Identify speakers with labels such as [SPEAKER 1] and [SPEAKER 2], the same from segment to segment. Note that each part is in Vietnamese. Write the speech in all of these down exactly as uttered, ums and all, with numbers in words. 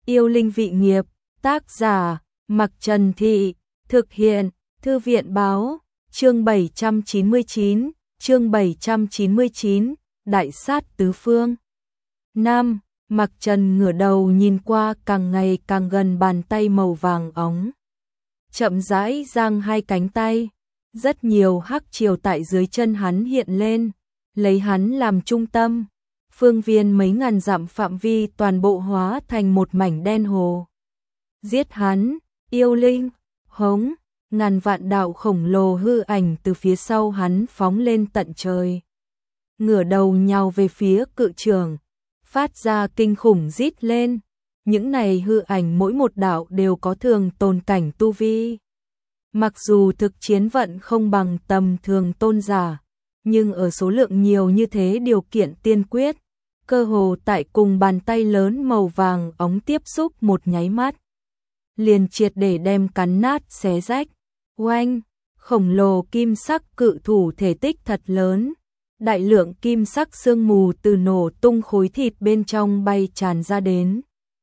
[SPEAKER 1] Yêu linh vị nghiệp, tác giả, Mặc Trần Thị, thực hiện, Thư viện báo, chương bảy trăm chín mươi chín, chương bảy trăm chín mươi chín, Đại sát tứ phương. Nam, Mặc Trần ngửa đầu nhìn qua càng ngày càng gần bàn tay màu vàng óng. Chậm rãi giang hai cánh tay, rất nhiều hắc triều tại dưới chân hắn hiện lên, lấy hắn làm trung tâm. Phương viên mấy ngàn dặm phạm vi toàn bộ hóa thành một mảnh đen hồ. Giết hắn, yêu linh, hống, ngàn vạn đạo khổng lồ hư ảnh từ phía sau hắn phóng lên tận trời. Ngửa đầu nhào về phía cự trường, phát ra kinh khủng rít lên. Những này hư ảnh mỗi một đạo đều có thường tồn cảnh tu vi. Mặc dù thực chiến vận không bằng tầm thường tôn giả, nhưng ở số lượng nhiều như thế điều kiện tiên quyết, cơ hồ tại cùng bàn tay lớn màu vàng óng tiếp xúc một nháy mắt, liền triệt để đem cắn nát xé rách. Oanh, khổng lồ kim sắc cự thủ thể tích thật lớn, đại lượng kim sắc sương mù từ nổ tung khối thịt bên trong bay tràn ra đến,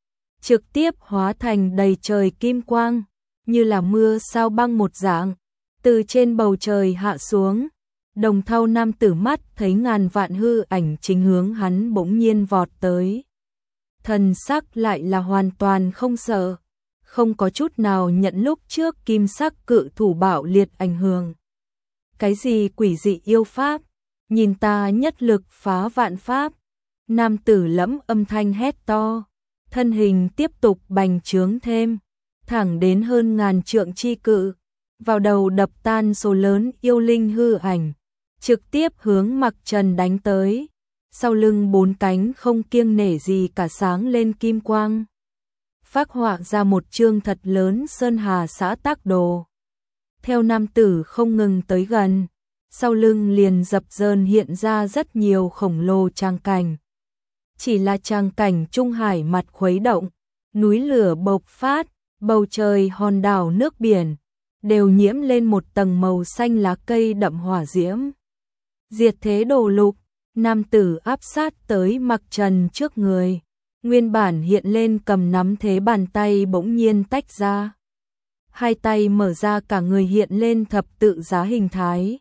[SPEAKER 1] trực tiếp hóa thành đầy trời kim quang, như là mưa sao băng một dạng, từ trên bầu trời hạ xuống. Đồng Thau nam tử mắt thấy ngàn vạn hư ảnh chính hướng hắn bỗng nhiên vọt tới. Thần sắc lại là hoàn toàn không sợ, không có chút nào nhận lúc trước kim sắc cự thủ bạo liệt ảnh hưởng. Cái gì quỷ dị yêu pháp, nhìn ta nhất lực phá vạn pháp. Nam tử lẫm âm thanh hét to, thân hình tiếp tục bành trướng thêm, thẳng đến hơn ngàn trượng chi cự, vào đầu đập tan số lớn yêu linh hư ảnh, trực tiếp hướng Mặc Trần đánh tới. Sau lưng bốn cánh không kiêng nể gì cả sáng lên kim quang, phác họa ra một chương thật lớn sơn hà xã tắc đồ. Theo nam tử không ngừng tới gần, sau lưng liền dập dờn hiện ra rất nhiều khổng lồ tràng cảnh. Chỉ là tràng cảnh Trung Hải mặt khuấy động, núi lửa bộc phát, bầu trời hòn đảo nước biển đều nhiễm lên một tầng màu xanh lá cây đậm hỏa diễm. Diệt thế đồ lục, nam tử áp sát tới Mặc Trần trước người, nguyên bản hiện lên cầm nắm thế bàn tay bỗng nhiên tách ra. Hai tay mở ra cả người hiện lên thập tự giá hình thái.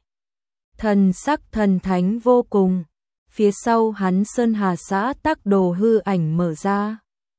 [SPEAKER 1] Thần sắc thần thánh vô cùng, phía sau hắn sơn hà xã tắc đồ hư ảnh mở ra.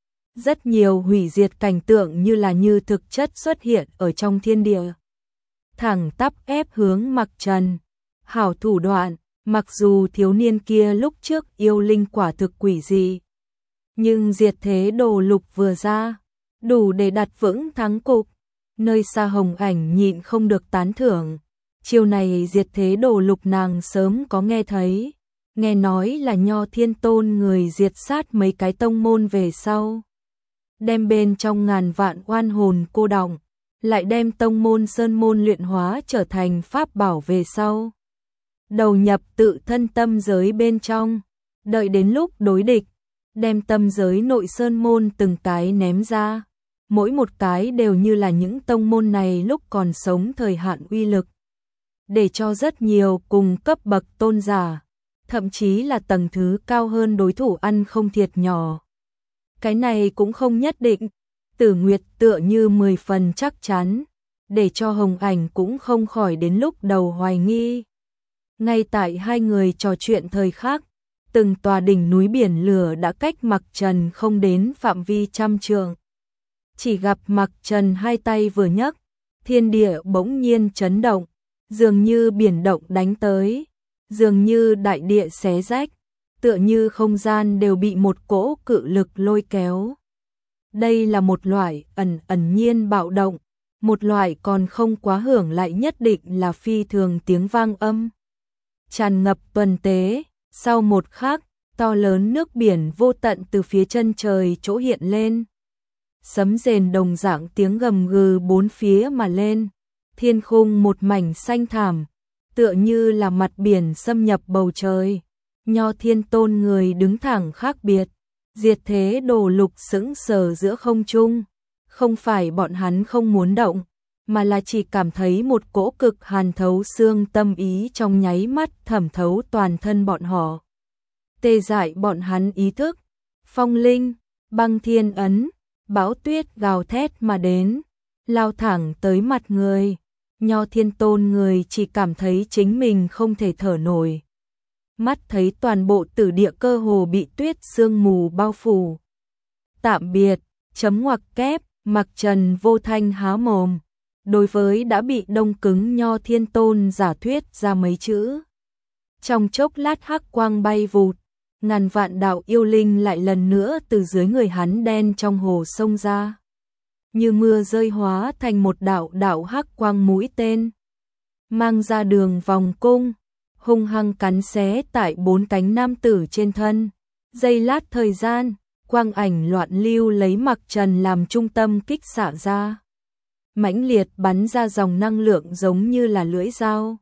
[SPEAKER 1] Rất nhiều hủy diệt cảnh tượng như là như thực chất xuất hiện ở trong thiên địa. Thẳng tắp ép hướng Mặc Trần, hảo thủ đoạn. Mặc dù thiếu niên kia lúc trước yêu linh quả thực quỷ dị, nhưng diệt thế đồ lục vừa ra, đủ để đặt vững thắng cục. Nơi xa hồng ảnh nhịn không được tán thưởng, chiều này diệt thế đồ lục nàng sớm có nghe thấy, nghe nói là Nho Thiên Tôn người diệt sát mấy cái tông môn về sau, đem bên trong ngàn vạn oan hồn cô đọng, lại đem tông môn sơn môn luyện hóa trở thành pháp bảo về sau, đầu nhập tự thân tâm giới bên trong, đợi đến lúc đối địch, đem tâm giới nội sơn môn từng cái ném ra, mỗi một cái đều như là những tông môn này lúc còn sống thời hạn uy lực, để cho rất nhiều cùng cấp bậc tôn giả, thậm chí là tầng thứ cao hơn đối thủ ăn không thiệt nhỏ. Cái này cũng không nhất định, Tử Nguyệt tựa như mười phần chắc chắn, để cho hồng ảnh cũng không khỏi đến lúc đầu hoài nghi. Ngay tại hai người trò chuyện thời khắc, từng tòa đỉnh núi biển lửa đã cách Mặc Trần không đến phạm vi trăm trượng. Chỉ gặp Mặc Trần hai tay vừa nhấc, thiên địa bỗng nhiên chấn động, dường như biển động đánh tới, dường như đại địa xé rách, tựa như không gian đều bị một cỗ cự lực lôi kéo. Đây là một loại ẩn ẩn nhiên bạo động, một loại còn không quá hưởng lại nhất định là phi thường tiếng vang âm. Tràn ngập tuần tế, sau một khắc, to lớn nước biển vô tận từ phía chân trời chỗ hiện lên. Sấm rền đồng dạng tiếng gầm gừ bốn phía mà lên, thiên khung một mảnh xanh thảm, tựa như là mặt biển xâm nhập bầu trời. Nho Thiên Tôn người đứng thẳng khác biệt, diệt thế đồ lục sững sờ giữa không trung, không phải bọn hắn không muốn động, mà là chỉ cảm thấy một cỗ cực hàn thấu xương tâm ý trong nháy mắt thẩm thấu toàn thân bọn họ, tê dại bọn hắn ý thức. Phong linh, băng thiên ấn, Bão tuyết gào thét mà đến, lao thẳng tới mặt người. Nho Thiên Tôn người chỉ cảm thấy chính mình không thể thở nổi. Mắt thấy toàn bộ tử địa cơ hồ bị tuyết sương mù bao phủ. Tạm biệt, chấm ngoặc kép, Mặc Trần vô thanh há mồm. Đối với đã bị đông cứng Nho Thiên Tôn giả thuyết ra mấy chữ. Trong chốc lát hắc quang bay vụt, ngàn vạn đạo yêu linh lại lần nữa từ dưới người hắn đen trong hồ sông ra. Như mưa rơi hóa thành một đạo đạo hắc quang mũi tên. Mang ra đường vòng cung, hung hăng cắn xé tại bốn cánh nam tử trên thân. Giây lát thời gian, quang ảnh loạn lưu lấy Mặc Trần làm trung tâm kích xạ ra. Mãnh liệt bắn ra dòng năng lượng giống như là lưỡi dao.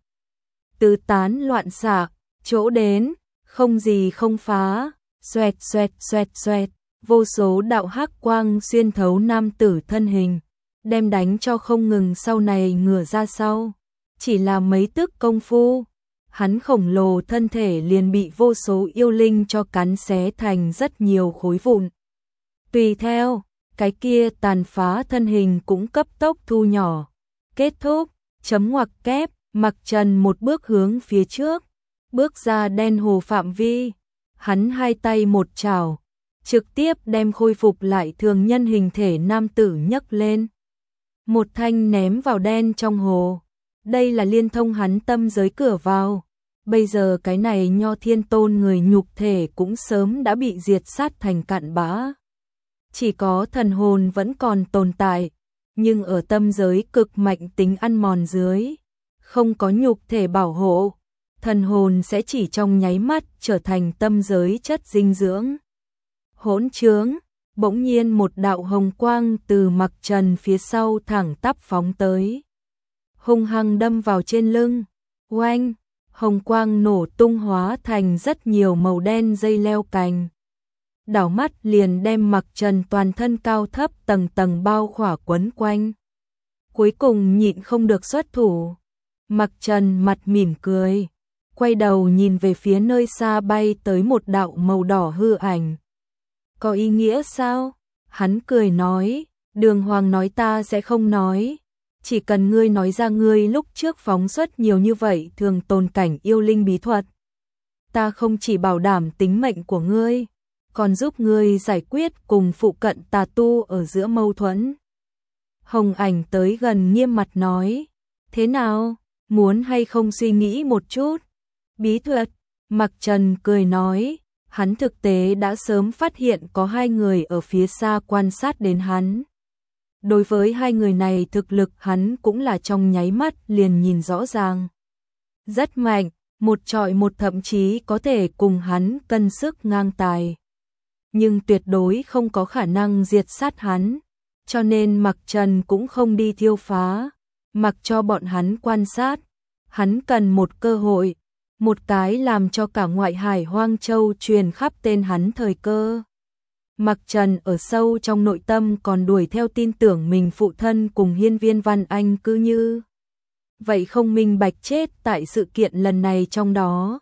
[SPEAKER 1] Tứ tán loạn xạ, chỗ đến, không gì không phá, xoẹt xoẹt xoẹt xoẹt, vô số đạo hắc quang xuyên thấu nam tử thân hình, đem đánh cho không ngừng sau này ngửa ra sau. Chỉ là mấy tức công phu, hắn khổng lồ thân thể liền bị vô số yêu linh cho cắn xé thành rất nhiều khối vụn. Tùy theo, cái kia tàn phá thân hình cũng cấp tốc thu nhỏ. Kết thúc, chấm ngoặc kép, Mặc Trần một bước hướng phía trước, bước ra đen hồ phạm vi, hắn hai tay một chảo, trực tiếp đem khôi phục lại thường nhân hình thể nam tử nhấc lên. Một thanh ném vào đen trong hồ. Đây là liên thông hắn tâm giới cửa vào. Bây giờ cái này Nho Thiên Tôn người nhục thể cũng sớm đã bị diệt sát thành cặn bã. Chỉ có thần hồn vẫn còn tồn tại, nhưng ở tâm giới cực mạnh tính ăn mòn dưới, không có nhục thể bảo hộ, thần hồn sẽ chỉ trong nháy mắt trở thành tâm giới chất dinh dưỡng. Hỗn trướng, bỗng nhiên một đạo hồng quang từ Mặc Trần phía sau thẳng tắp phóng tới. Hung hăng đâm vào trên lưng, oanh, hồng quang nổ tung hóa thành rất nhiều màu đen dây leo cành. Đảo mắt liền đem Mặc Trần toàn thân cao thấp tầng tầng bao khỏa quấn quanh. Cuối cùng nhịn không được xuất thủ. Mặc Trần mặt mỉm cười, quay đầu nhìn về phía nơi xa bay tới một đạo màu đỏ hư ảnh. Có ý nghĩa sao? Hắn cười nói, Đường Hoàng nói ta sẽ không nói. Chỉ cần ngươi nói ra ngươi lúc trước phóng xuất nhiều như vậy thường tồn cảnh yêu linh bí thuật. Ta không chỉ bảo đảm tính mệnh của ngươi, còn giúp ngươi giải quyết cùng phụ cận tà tu ở giữa mâu thuẫn. Hồng Ảnh tới gần nghiêm mặt nói, thế nào, muốn hay không suy nghĩ một chút? Bí thuật, Mặc Trần cười nói, hắn thực tế đã sớm phát hiện có hai người ở phía xa quan sát đến hắn. Đối với hai người này thực lực hắn cũng là trong nháy mắt liền nhìn rõ ràng. Rất mạnh, một trọi một thậm chí có thể cùng hắn cân sức ngang tài. Nhưng tuyệt đối không có khả năng diệt sát hắn, cho nên Mặc Trần cũng không đi thiêu phá, mặc cho bọn hắn quan sát. Hắn cần một cơ hội, một cái làm cho cả ngoại hải Hoang Châu truyền khắp tên hắn thời cơ. Mặc Trần ở sâu trong nội tâm còn đuổi theo tin tưởng mình phụ thân cùng Hiên Viên Văn Anh cứ như vậy không minh bạch chết tại sự kiện lần này trong đó.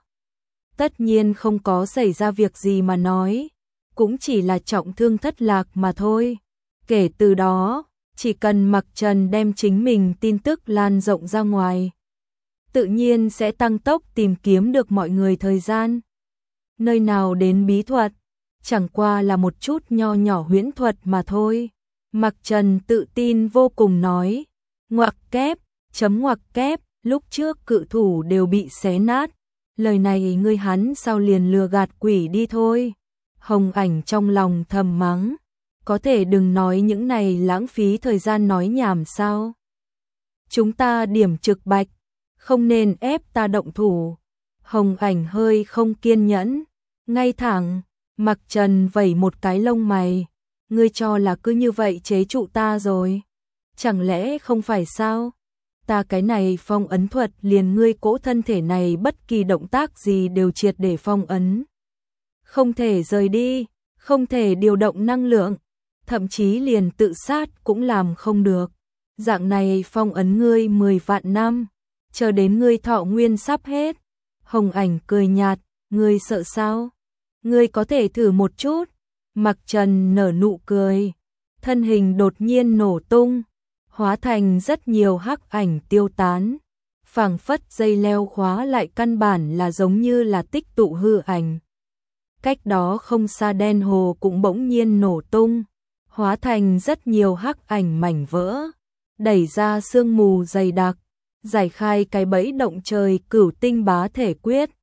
[SPEAKER 1] Tất nhiên không có xảy ra việc gì mà nói, cũng chỉ là trọng thương thất lạc mà thôi. Kể từ đó, chỉ cần Mặc Trần đem chính mình tin tức lan rộng ra ngoài, tự nhiên sẽ tăng tốc tìm kiếm được mọi người thời gian. Nơi nào đến bí thuật, chẳng qua là một chút nho nhỏ huyễn thuật mà thôi. Mặc Trần tự tin vô cùng nói, ngoặc kép, chấm ngoặc kép, lúc trước cự thủ đều bị xé nát. Lời này ngươi hắn sao liền lừa gạt quỷ đi thôi. Hồng Ảnh trong lòng thầm mắng, có thể đừng nói những này lãng phí thời gian nói nhảm sao. Chúng ta điểm trực bạch, không nên ép ta động thủ. Hồng Ảnh hơi không kiên nhẫn, ngay thẳng. Mặc Trần vẩy một cái lông mày, ngươi cho là cứ như vậy chế trụ ta rồi. Chẳng lẽ không phải sao? Ta cái này phong ấn thuật liền ngươi cỗ thân thể này bất kỳ động tác gì đều triệt để phong ấn. Không thể rời đi, không thể điều động năng lượng, thậm chí liền tự sát cũng làm không được. Dạng này phong ấn ngươi mười vạn năm, chờ đến ngươi thọ nguyên sắp hết. Hồng Ảnh cười nhạt, ngươi sợ sao? Ngươi có thể thử một chút. Mặc Trần nở nụ cười, thân hình đột nhiên nổ tung, hóa thành rất nhiều hắc ảnh tiêu tán. Phảng phất dây leo khóa lại, căn bản là giống như là tích tụ hư ảnh. Cách đó không xa đen hồ cũng bỗng nhiên nổ tung, hóa thành rất nhiều hắc ảnh mảnh vỡ, đẩy ra sương mù dày đặc, giải khai cái bẫy động trời cửu tinh bá thể quyết.